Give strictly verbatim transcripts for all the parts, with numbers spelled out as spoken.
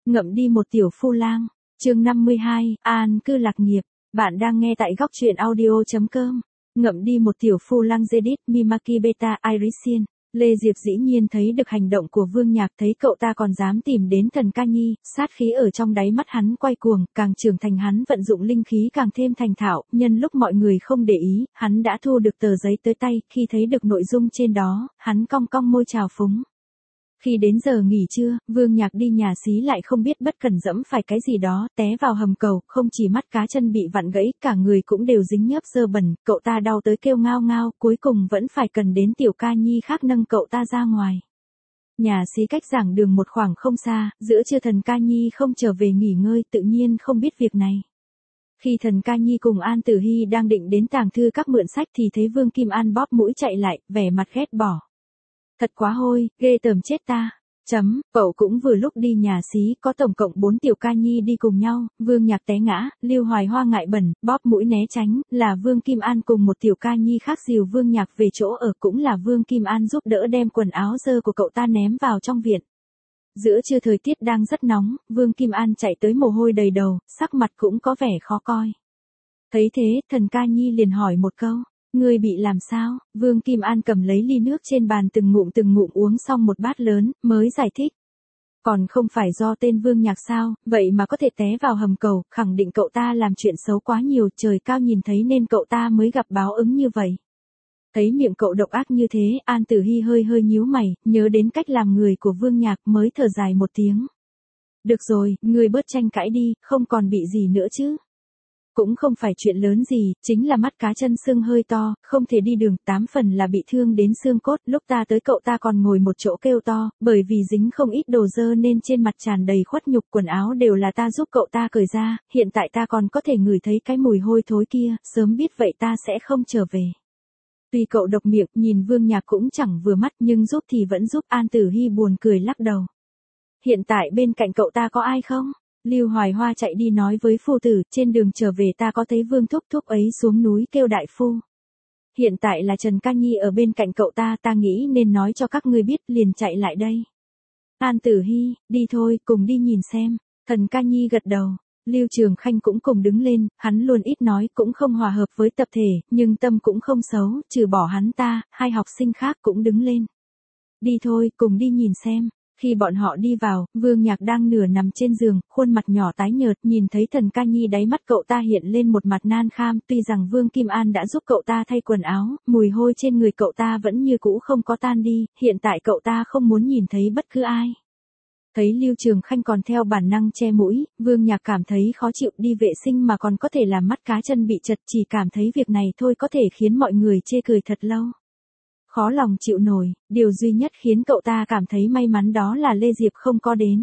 Ngậm đi một tiểu phu lang. Chương năm mươi hai, an cư lạc nghiệp. Bạn đang nghe tại góc truyện audio chấm com. Ngậm đi một tiểu phu lang Zedit Mimaki Beta Irisian. Lê Diệp dĩ nhiên thấy được hành động của Vương Nhạc, thấy cậu ta còn dám tìm đến Thần Ca Nhi, sát khí ở trong đáy mắt hắn quay cuồng, càng trưởng thành hắn vận dụng linh khí càng thêm thành thạo, nhân lúc mọi người không để ý, hắn đã thu được tờ giấy tới tay, khi thấy được nội dung trên đó, hắn cong cong môi chào phúng. Khi đến giờ nghỉ trưa, Vương Nhạc đi nhà xí lại không biết bất cẩn dẫm phải cái gì đó, té vào hầm cầu, không chỉ mắt cá chân bị vặn gãy, cả người cũng đều dính nhớp dơ bẩn, cậu ta đau tới kêu ngao ngao, cuối cùng vẫn phải cần đến tiểu ca nhi khác nâng cậu ta ra ngoài. Nhà xí cách giảng đường một khoảng không xa, giữa trưa Thần Ca Nhi không trở về nghỉ ngơi, tự nhiên không biết việc này. Khi Thần Ca Nhi cùng An Tử Hy đang định đến tàng thư các mượn sách thì thấy Vương Kim An bóp mũi chạy lại, vẻ mặt ghét bỏ. Thật quá hôi, ghê tởm chết ta. Chấm, cậu cũng vừa lúc đi nhà xí, có tổng cộng bốn tiểu ca nhi đi cùng nhau, Vương Nhạc té ngã, Lưu Hoài Hoa ngại bẩn, bóp mũi né tránh, là Vương Kim An cùng một tiểu ca nhi khác dìu Vương Nhạc về chỗ ở, cũng là Vương Kim An giúp đỡ đem quần áo dơ của cậu ta ném vào trong viện. Giữa trưa thời tiết đang rất nóng, Vương Kim An chạy tới mồ hôi đầy đầu, sắc mặt cũng có vẻ khó coi. Thấy thế, Thần Ca Nhi liền hỏi một câu. Ngươi bị làm sao? Vương Kim An cầm lấy ly nước trên bàn từng ngụm từng ngụm uống xong một bát lớn, mới giải thích. Còn không phải do tên Vương Nhạc sao, vậy mà có thể té vào hầm cầu, khẳng định cậu ta làm chuyện xấu quá nhiều, trời cao nhìn thấy nên cậu ta mới gặp báo ứng như vậy. Thấy miệng cậu độc ác như thế, An Tử Hy hơi hơi nhíu mày, nhớ đến cách làm người của Vương Nhạc mới thở dài một tiếng. Được rồi, ngươi bớt tranh cãi đi, không còn bị gì nữa chứ. Cũng không phải chuyện lớn gì, chính là mắt cá chân sưng hơi to, không thể đi đường, tám phần là bị thương đến xương cốt, lúc ta tới cậu ta còn ngồi một chỗ kêu to, bởi vì dính không ít đồ dơ nên trên mặt tràn đầy khuất nhục, quần áo đều là ta giúp cậu ta cởi ra, hiện tại ta còn có thể ngửi thấy cái mùi hôi thối kia, sớm biết vậy ta sẽ không trở về. Tuy cậu độc miệng, nhìn Vương Nhạc cũng chẳng vừa mắt nhưng giúp thì vẫn giúp, An Tử Hy buồn cười lắc đầu. Hiện tại bên cạnh cậu ta có ai không? Lưu Hoài Hoa chạy đi nói với phu tử, trên đường trở về ta có thấy Vương thúc thúc ấy xuống núi kêu đại phu. Hiện tại là Trần Ca Nhi ở bên cạnh cậu ta, ta nghĩ nên nói cho các ngươi biết, liền chạy lại đây. An Tử Hy, đi thôi, cùng đi nhìn xem. Thần Ca Nhi gật đầu. Lưu Trường Khanh cũng cùng đứng lên, hắn luôn ít nói, cũng không hòa hợp với tập thể, nhưng tâm cũng không xấu, trừ bỏ hắn ta, hai học sinh khác cũng đứng lên. Đi thôi, cùng đi nhìn xem. Khi bọn họ đi vào, Vương Nhạc đang nửa nằm trên giường, khuôn mặt nhỏ tái nhợt, nhìn thấy Thần Ca Nhi đáy mắt cậu ta hiện lên một mặt nan kham, tuy rằng Vương Kim An đã giúp cậu ta thay quần áo, mùi hôi trên người cậu ta vẫn như cũ không có tan đi, hiện tại cậu ta không muốn nhìn thấy bất cứ ai. Thấy Lưu Trường Khanh còn theo bản năng che mũi, Vương Nhạc cảm thấy khó chịu, đi vệ sinh mà còn có thể làm mắt cá chân bị chật, chỉ cảm thấy việc này thôi có thể khiến mọi người chê cười thật lâu. Khó lòng chịu nổi, điều duy nhất khiến cậu ta cảm thấy may mắn đó là Lê Diệp không có đến.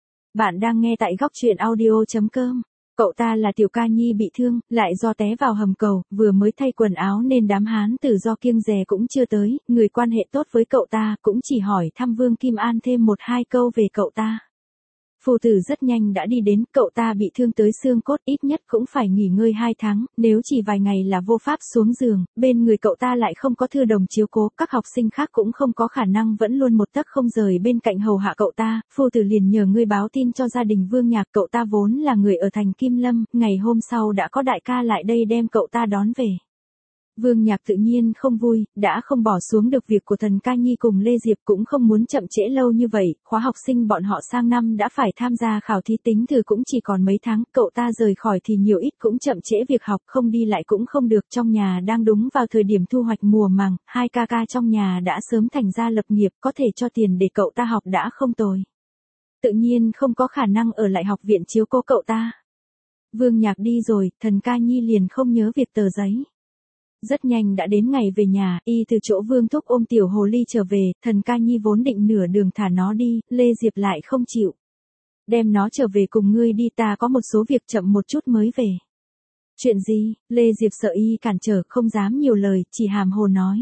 Bạn đang nghe tại góc truyện audio chấm com. Cậu ta là tiểu ca nhi bị thương, lại do té vào hầm cầu, vừa mới thay quần áo nên đám hán tử do kiêng dè cũng chưa tới, người quan hệ tốt với cậu ta cũng chỉ hỏi thăm Vương Kim An thêm một hai câu về cậu ta. Phù tử rất nhanh đã đi đến, cậu ta bị thương tới xương cốt, ít nhất cũng phải nghỉ ngơi hai tháng, nếu chỉ vài ngày là vô pháp xuống giường, bên người cậu ta lại không có thư đồng chiếu cố, các học sinh khác cũng không có khả năng vẫn luôn một tấc không rời bên cạnh hầu hạ cậu ta, phù tử liền nhờ người báo tin cho gia đình Vương Nhạc, cậu ta vốn là người ở thành Kim Lâm, ngày hôm sau đã có đại ca lại đây đem cậu ta đón về. Vương Nhạc tự nhiên không vui, đã không bỏ xuống được việc của Thần Ca Nhi cùng Lê Diệp, cũng không muốn chậm trễ lâu như vậy, khóa học sinh bọn họ sang năm đã phải tham gia khảo thí tính thử cũng chỉ còn mấy tháng, cậu ta rời khỏi thì nhiều ít cũng chậm trễ việc học, không đi lại cũng không được, trong nhà đang đúng vào thời điểm thu hoạch mùa màng, hai ca ca trong nhà đã sớm thành ra lập nghiệp, có thể cho tiền để cậu ta học đã không tồi. Tự nhiên không có khả năng ở lại học viện chiếu cố cậu ta. Vương Nhạc đi rồi, Thần Ca Nhi liền không nhớ việc tờ giấy. Rất nhanh đã đến ngày về nhà, y từ chỗ Vương thúc ôm tiểu hồ ly trở về, Thần Ca Nhi vốn định nửa đường thả nó đi, Lê Diệp lại không chịu. Đem nó trở về cùng ngươi đi, ta có một số việc chậm một chút mới về. Chuyện gì? Lê Diệp sợ y cản trở, không dám nhiều lời, chỉ hàm hồ nói.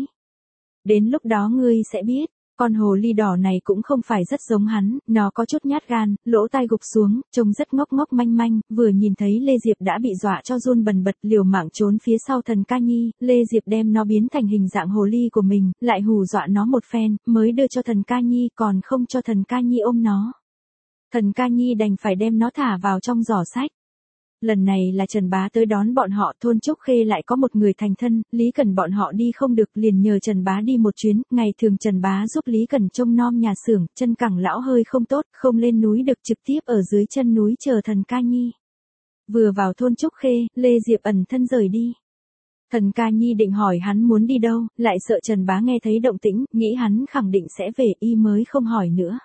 Đến lúc đó ngươi sẽ biết. Con hồ ly đỏ này cũng không phải rất giống hắn, nó có chút nhát gan, lỗ tai gục xuống, trông rất ngốc ngốc manh manh, vừa nhìn thấy Lê Diệp đã bị dọa cho run bần bật, liều mạng trốn phía sau Thần Ca Nhi, Lê Diệp đem nó biến thành hình dạng hồ ly của mình, lại hù dọa nó một phen, mới đưa cho Thần Ca Nhi, còn không cho Thần Ca Nhi ôm nó. Thần Ca Nhi đành phải đem nó thả vào trong giỏ sách. Lần này là Trần Bá tới đón bọn họ, thôn Trúc Khê lại có một người thành thân, Lý Cần bọn họ đi không được liền nhờ Trần Bá đi một chuyến, ngày thường Trần Bá giúp Lý Cần trông nom nhà xưởng, chân cẳng lão hơi không tốt, không lên núi được, trực tiếp ở dưới chân núi chờ Thần Ca Nhi. Vừa vào thôn Trúc Khê, Lê Diệp ẩn thân rời đi. Thần Ca Nhi định hỏi hắn muốn đi đâu, lại sợ Trần Bá nghe thấy động tĩnh, nghĩ hắn khẳng định sẽ về, y mới không hỏi nữa.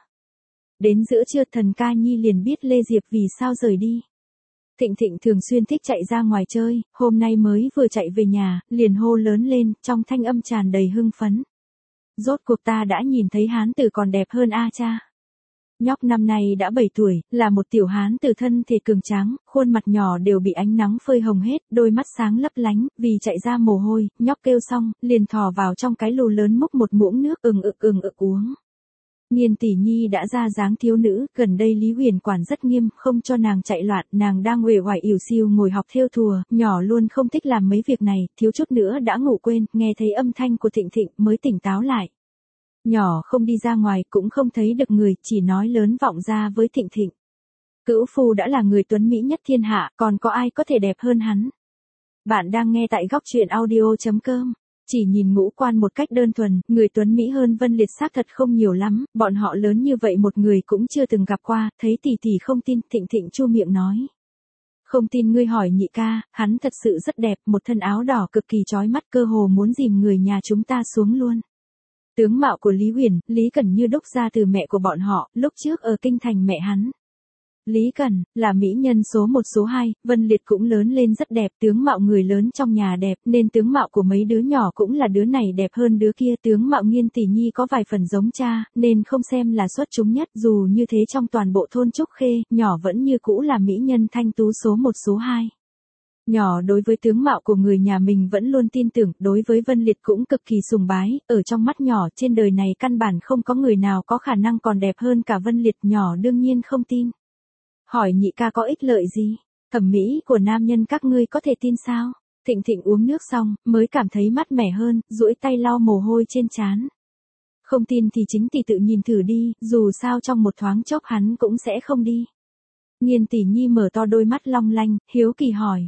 Đến giữa trưa Thần Ca Nhi liền biết Lê Diệp vì sao rời đi. Thịnh Thịnh thường xuyên thích chạy ra ngoài chơi, hôm nay mới vừa chạy về nhà, liền hô lớn lên, trong thanh âm tràn đầy hưng phấn. Rốt cuộc ta đã nhìn thấy hán tử còn đẹp hơn a cha. Nhóc năm nay đã bảy tuổi, là một tiểu hán tử thân thể cường tráng, khuôn mặt nhỏ đều bị ánh nắng phơi hồng hết, đôi mắt sáng lấp lánh, vì chạy ra mồ hôi, nhóc kêu xong, liền thò vào trong cái lù lớn múc một muỗng nước ừng ực ừng ực uống. Nhiên tỷ nhi đã ra dáng thiếu nữ, gần đây Lý Huyền quản rất nghiêm, không cho nàng chạy loạn, nàng đang uể oải ỉu xìu ngồi học thêu thùa, nhỏ luôn không thích làm mấy việc này, thiếu chút nữa đã ngủ quên, nghe thấy âm thanh của Thịnh Thịnh mới tỉnh táo lại. Nhỏ không đi ra ngoài cũng không thấy được người, chỉ nói lớn vọng ra với Thịnh Thịnh. Cữu phu đã là người tuấn mỹ nhất thiên hạ, còn có ai có thể đẹp hơn hắn. Bạn đang nghe tại góc truyện audio chấm com. Chỉ nhìn ngũ quan một cách đơn thuần, người tuấn mỹ hơn Vân Liệt xác thật không nhiều lắm, bọn họ lớn như vậy một người cũng chưa từng gặp qua, thấy tỷ tỷ không tin, Thịnh Thịnh chu miệng nói. Không tin ngươi hỏi nhị ca, hắn thật sự rất đẹp, một thân áo đỏ cực kỳ chói mắt, cơ hồ muốn dìm người nhà chúng ta xuống luôn. Tướng mạo của Lý Huyền, Lý Cần như đúc ra từ mẹ của bọn họ, lúc trước ở kinh thành mẹ hắn. Lý Cần, là mỹ nhân số một số hai, Vân Liệt cũng lớn lên rất đẹp, tướng mạo người lớn trong nhà đẹp, nên tướng mạo của mấy đứa nhỏ cũng là đứa này đẹp hơn đứa kia, tướng mạo Nghiên tỷ nhi có vài phần giống cha, nên không xem là xuất chúng nhất, dù như thế trong toàn bộ thôn Trúc Khê, nhỏ vẫn như cũ là mỹ nhân thanh tú số một số hai. Nhỏ đối với tướng mạo của người nhà mình vẫn luôn tin tưởng, đối với Vân Liệt cũng cực kỳ sùng bái, ở trong mắt nhỏ trên đời này căn bản không có người nào có khả năng còn đẹp hơn cả Vân Liệt, nhỏ đương nhiên không tin. Hỏi nhị ca có ích lợi gì? Thẩm mỹ của nam nhân các ngươi có thể tin sao? Thịnh Thịnh uống nước xong, mới cảm thấy mát mẻ hơn, duỗi tay lau mồ hôi trên trán. Không tin thì chính tỷ tự nhìn thử đi, dù sao trong một thoáng chốc hắn cũng sẽ không đi. Nhiên tỷ nhi mở to đôi mắt long lanh, hiếu kỳ hỏi.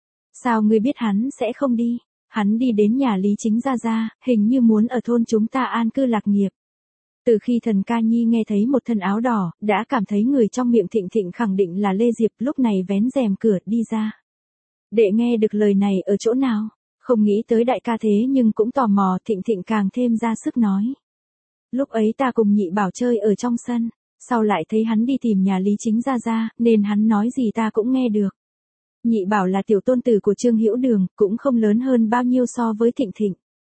Sao ngươi biết hắn sẽ không đi? Hắn đi đến nhà Lý Chính Gia Gia, hình như muốn ở thôn chúng ta an cư lạc nghiệp. Từ khi Thần Ca Nhi nghe thấy một thân áo đỏ, đã cảm thấy người trong miệng Thịnh Thịnh khẳng định là Lê Diệp, lúc này vén rèm cửa đi ra. Đệ nghe được lời này ở chỗ nào? Không nghĩ tới đại ca thế nhưng cũng tò mò, Thịnh Thịnh càng thêm ra sức nói. Lúc ấy ta cùng nhị bảo chơi ở trong sân, sau lại thấy hắn đi tìm nhà Lý Chính Gia Gia, nên hắn nói gì ta cũng nghe được. Nhị bảo là tiểu tôn tử của Trương Hữu Đường, cũng không lớn hơn bao nhiêu so với Thịnh Thịnh.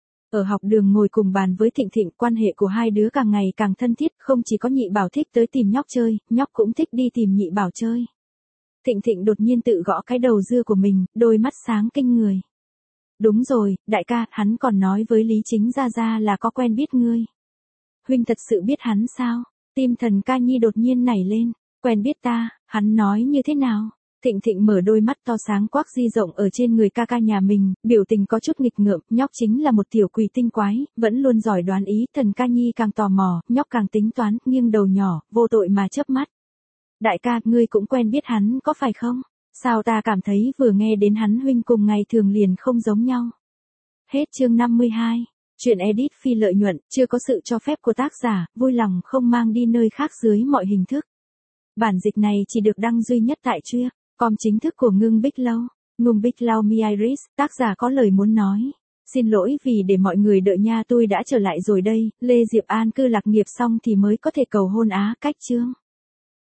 Ở học đường ngồi cùng bàn với Thịnh Thịnh, quan hệ của hai đứa càng ngày càng thân thiết, không chỉ có nhị bảo thích tới tìm nhóc chơi, nhóc cũng thích đi tìm nhị bảo chơi. Thịnh Thịnh đột nhiên tự gõ cái đầu dưa của mình, đôi mắt sáng kinh người. Đúng rồi, đại ca, hắn còn nói với Lý Chính Gia Gia là có quen biết ngươi. Huynh thật sự biết hắn sao? Tim Thần Ca Nhi đột nhiên nảy lên, quen biết ta, hắn nói như thế nào? Thịnh Thịnh mở đôi mắt to sáng quắc di rộng ở trên người ca ca nhà mình, biểu tình có chút nghịch ngợm, nhóc chính là một tiểu quỷ tinh quái, vẫn luôn giỏi đoán ý, Thần Ca Nhi càng tò mò, nhóc càng tính toán, nghiêng đầu nhỏ, vô tội mà chớp mắt. Đại ca, ngươi cũng quen biết hắn có phải không? Sao ta cảm thấy vừa nghe đến hắn huynh cùng ngày thường liền không giống nhau. Hết chương năm mươi hai. Chuyện edit phi lợi nhuận, chưa có sự cho phép của tác giả, vui lòng không mang đi nơi khác dưới mọi hình thức. Bản dịch này chỉ được đăng duy nhất tại Truyện com chính thức của Ngưng Bích Lâu. Ngưng Bích Lâu Mi Iris, tác giả có lời muốn nói. Xin lỗi vì để mọi người đợi nha, tôi đã trở lại rồi đây, Lê Diệp an cư lạc nghiệp xong thì mới có thể cầu hôn á, cách chương.